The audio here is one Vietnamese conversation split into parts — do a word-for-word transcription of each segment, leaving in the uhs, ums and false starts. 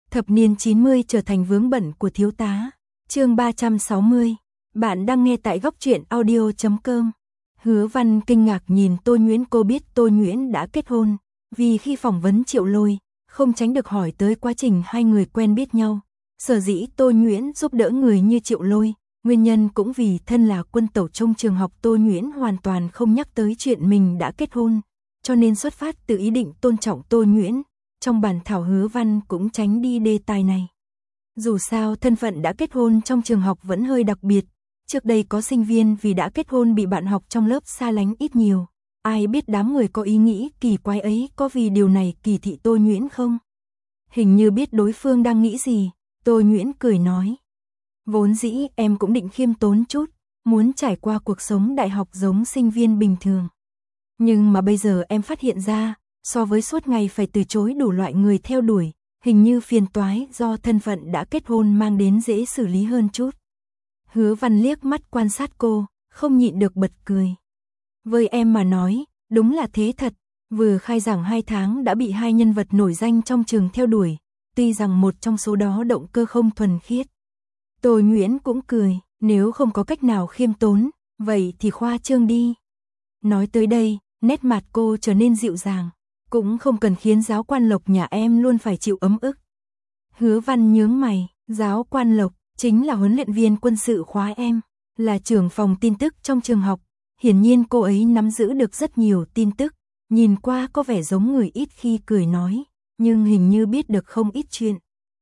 Thập niên chín mươi trở thành vướng bận của thiếu tá. Chương ba trăm sáu mươi. Bạn đang nghe tại góc truyện audio chấm com. Hứa Văn kinh ngạc nhìn Tô Nhuyễn, cô biết Tô Nhuyễn đã kết hôn, vì khi phỏng vấn Triệu Lôi, không tránh được hỏi tới quá trình hai người quen biết nhau. Sở dĩ Tô Nhuyễn giúp đỡ người như Triệu Lôi, nguyên nhân cũng vì thân là quân tẩu trong trường học, Tô Nhuyễn hoàn toàn không nhắc tới chuyện mình đã kết hôn, cho nên xuất phát từ ý định tôn trọng Tô Nhuyễn, trong bản thảo Hứa Văn cũng tránh đi đề tài này. Dù sao thân phận đã kết hôn trong trường học vẫn hơi đặc biệt, trước đây có sinh viên vì đã kết hôn bị bạn học trong lớp xa lánh ít nhiều, ai biết đám người có ý nghĩ kỳ quái ấy có vì điều này kỳ thị Tô Nhuyễn không? Hình như biết đối phương đang nghĩ gì, Tô Nhuyễn cười nói. Vốn dĩ em cũng định khiêm tốn chút, muốn trải qua cuộc sống đại học giống sinh viên bình thường. Nhưng mà bây giờ em phát hiện ra, so với suốt ngày phải từ chối đủ loại người theo đuổi, hình như phiền toái do thân phận đã kết hôn mang đến dễ xử lý hơn chút. Hứa Văn liếc mắt quan sát cô, không nhịn được bật cười. Với em mà nói, đúng là thế thật, vừa khai giảng hai tháng đã bị hai nhân vật nổi danh trong trường theo đuổi, tuy rằng một trong số đó động cơ không thuần khiết. Tô Nhuyễn cũng cười, nếu không có cách nào khiêm tốn, vậy thì khoa trương đi. Nói tới đây, nét mặt cô trở nên dịu dàng, cũng không cần khiến giáo quan Lộc nhà em luôn phải chịu ấm ức. Hứa Văn nhướng mày, giáo quan Lộc chính là huấn luyện viên quân sự khóa em, là trưởng phòng tin tức trong trường học, hiển nhiên cô ấy nắm giữ được rất nhiều tin tức, nhìn qua có vẻ giống người ít khi cười nói, nhưng hình như biết được không ít chuyện.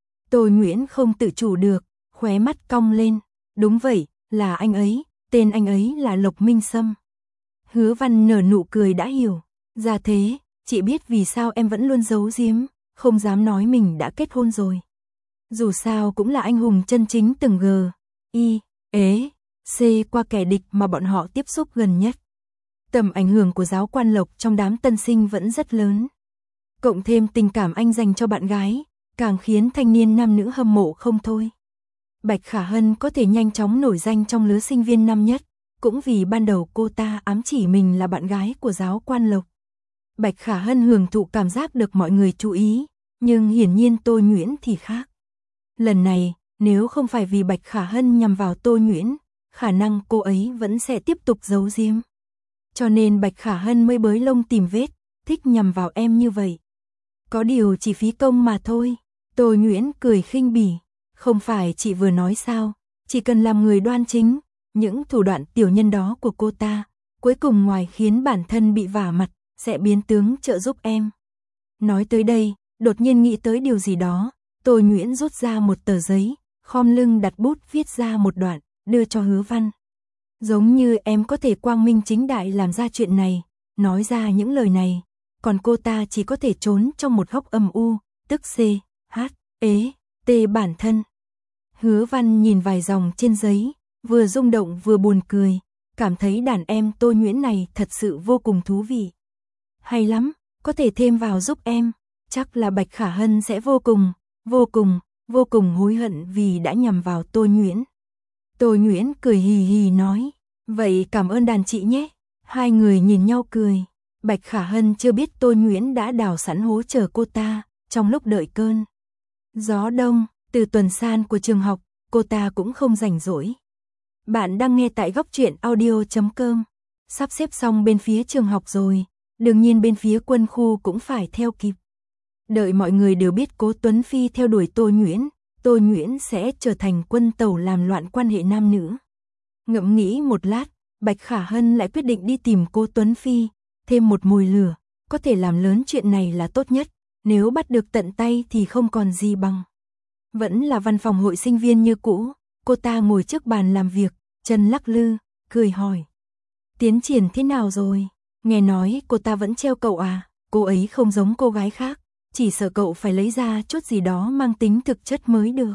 Tô Nhuyễn không tự chủ được, khóe mắt cong lên, đúng vậy, là anh ấy, tên anh ấy là Lộc Minh Sâm. Hứa Văn nở nụ cười đã hiểu, ra thế, chị biết vì sao em vẫn luôn giấu giếm, không dám nói mình đã kết hôn rồi. Dù sao cũng là anh hùng chân chính từng gờ, y, ế, c qua kẻ địch mà bọn họ tiếp xúc gần nhất. Tầm ảnh hưởng của giáo quan Lộc trong đám tân sinh vẫn rất lớn. Cộng thêm tình cảm anh dành cho bạn gái, càng khiến thanh niên nam nữ hâm mộ không thôi. Bạch Khả Hân có thể nhanh chóng nổi danh trong lứa sinh viên năm nhất, cũng vì ban đầu cô ta ám chỉ mình là bạn gái của giáo quan Lộc. Bạch Khả Hân hưởng thụ cảm giác được mọi người chú ý, nhưng hiển nhiên Tô Nhuyễn thì khác. Lần này, nếu không phải vì Bạch Khả Hân nhằm vào Tô Nhuyễn, khả năng cô ấy vẫn sẽ tiếp tục giấu giếm. Cho nên Bạch Khả Hân mới bới lông tìm vết, thích nhằm vào em như vậy. Có điều chỉ phí công mà thôi. Tô Nhuyễn cười khinh bỉ, không phải chị vừa nói sao, chỉ cần làm người đoan chính, những thủ đoạn tiểu nhân đó của cô ta, cuối cùng ngoài khiến bản thân bị vả mặt, sẽ biến tướng trợ giúp em. Nói tới đây, đột nhiên nghĩ tới điều gì đó, Tô Nhuyễn rút ra một tờ giấy, khom lưng đặt bút viết ra một đoạn, đưa cho Hứa Văn. Giống như em có thể quang minh chính đại làm ra chuyện này, nói ra những lời này, còn cô ta chỉ có thể trốn trong một góc âm u, tức C, H, ế, T bản thân. Hứa Văn nhìn vài dòng trên giấy, vừa rung động vừa buồn cười, cảm thấy đàn em Tô Nhuyễn này thật sự vô cùng thú vị. Hay lắm, có thể thêm vào giúp em, chắc là Bạch Khả Hân sẽ vô cùng, vô cùng, vô cùng hối hận vì đã nhầm vào Tô Nhuyễn. Tô Nhuyễn cười hì hì nói, vậy cảm ơn đàn chị nhé. Hai người nhìn nhau cười, Bạch Khả Hân chưa biết Tô Nhuyễn đã đào sẵn hố chờ cô ta, trong lúc đợi cơn gió đông, từ tuần san của trường học, cô ta cũng không rảnh rỗi. Bạn đang nghe tại góc truyện audio chấm com. Sắp xếp xong bên phía trường học rồi, đương nhiên bên phía quân khu cũng phải theo kịp. Đợi mọi người đều biết Cố Tuấn Phi theo đuổi Tô Nhuyễn, Tô Nhuyễn sẽ trở thành quân tẩu làm loạn quan hệ nam nữ. Ngẫm nghĩ một lát, Bạch Khả Hân lại quyết định đi tìm Cố Tuấn Phi, thêm một mồi lửa, có thể làm lớn chuyện này là tốt nhất, nếu bắt được tận tay thì không còn gì bằng. Vẫn là văn phòng hội sinh viên như cũ, cô ta ngồi trước bàn làm việc, chân lắc lư, cười hỏi. Tiến triển thế nào rồi? Nghe nói cô ta vẫn treo cậu à? Cô ấy không giống cô gái khác, chỉ sợ cậu phải lấy ra chút gì đó mang tính thực chất mới được.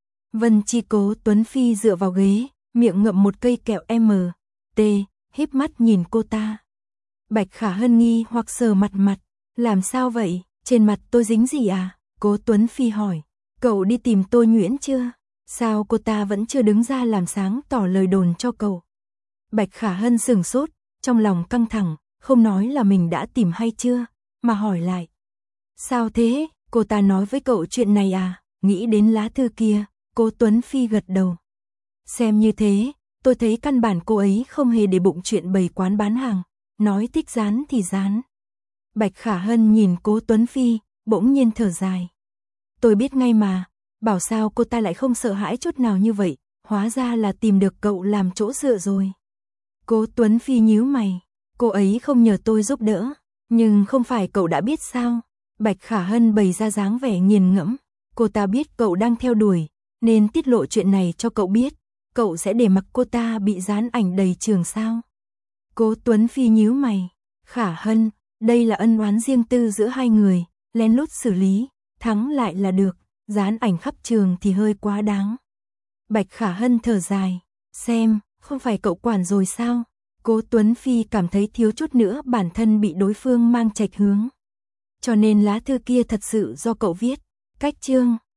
Vân Chi Cố Tuấn Phi dựa vào ghế, miệng ngậm một cây kẹo M, T, híp mắt nhìn cô ta. Bạch Khả Hân nghi hoặc sờ mặt mặt, làm sao vậy, trên mặt tôi dính gì à? Cố Tuấn Phi hỏi, cậu đi tìm Tô Nhuyễn chưa? Sao cô ta vẫn chưa đứng ra làm sáng tỏ lời đồn cho cậu? Bạch Khả Hân sửng sốt, trong lòng căng thẳng, không nói là mình đã tìm hay chưa, mà hỏi lại. Sao thế, cô ta nói với cậu chuyện này à? nghĩ đến lá thư kia, Cố Tuấn Phi gật đầu. Xem như thế, tôi thấy căn bản cô ấy không hề để bụng chuyện bày quán bán hàng, nói thích dán thì dán. Bạch Khả Hân nhìn Cố Tuấn Phi, bỗng nhiên thở dài. Tôi biết ngay mà, bảo sao cô ta lại không sợ hãi chút nào như vậy, hóa ra là tìm được cậu làm chỗ dựa rồi. Cố Tuấn Phi nhíu mày, cô ấy không nhờ tôi giúp đỡ, nhưng không phải cậu đã biết sao? Bạch Khả Hân bày ra dáng vẻ nghiền ngẫm, cô ta biết cậu đang theo đuổi, nên tiết lộ chuyện này cho cậu biết, cậu sẽ để mặc cô ta bị dán ảnh đầy trường sao? Cố Tuấn Phi nhíu mày, Khả Hân, đây là ân oán riêng tư giữa hai người, lén lút xử lý, thắng lại là được, dán ảnh khắp trường thì hơi quá đáng. Bạch Khả Hân thở dài, xem, không phải cậu quản rồi sao? Cố Tuấn Phi cảm thấy thiếu chút nữa bản thân bị đối phương mang chệch hướng. Cho nên lá thư kia thật sự do cậu viết, cách chương.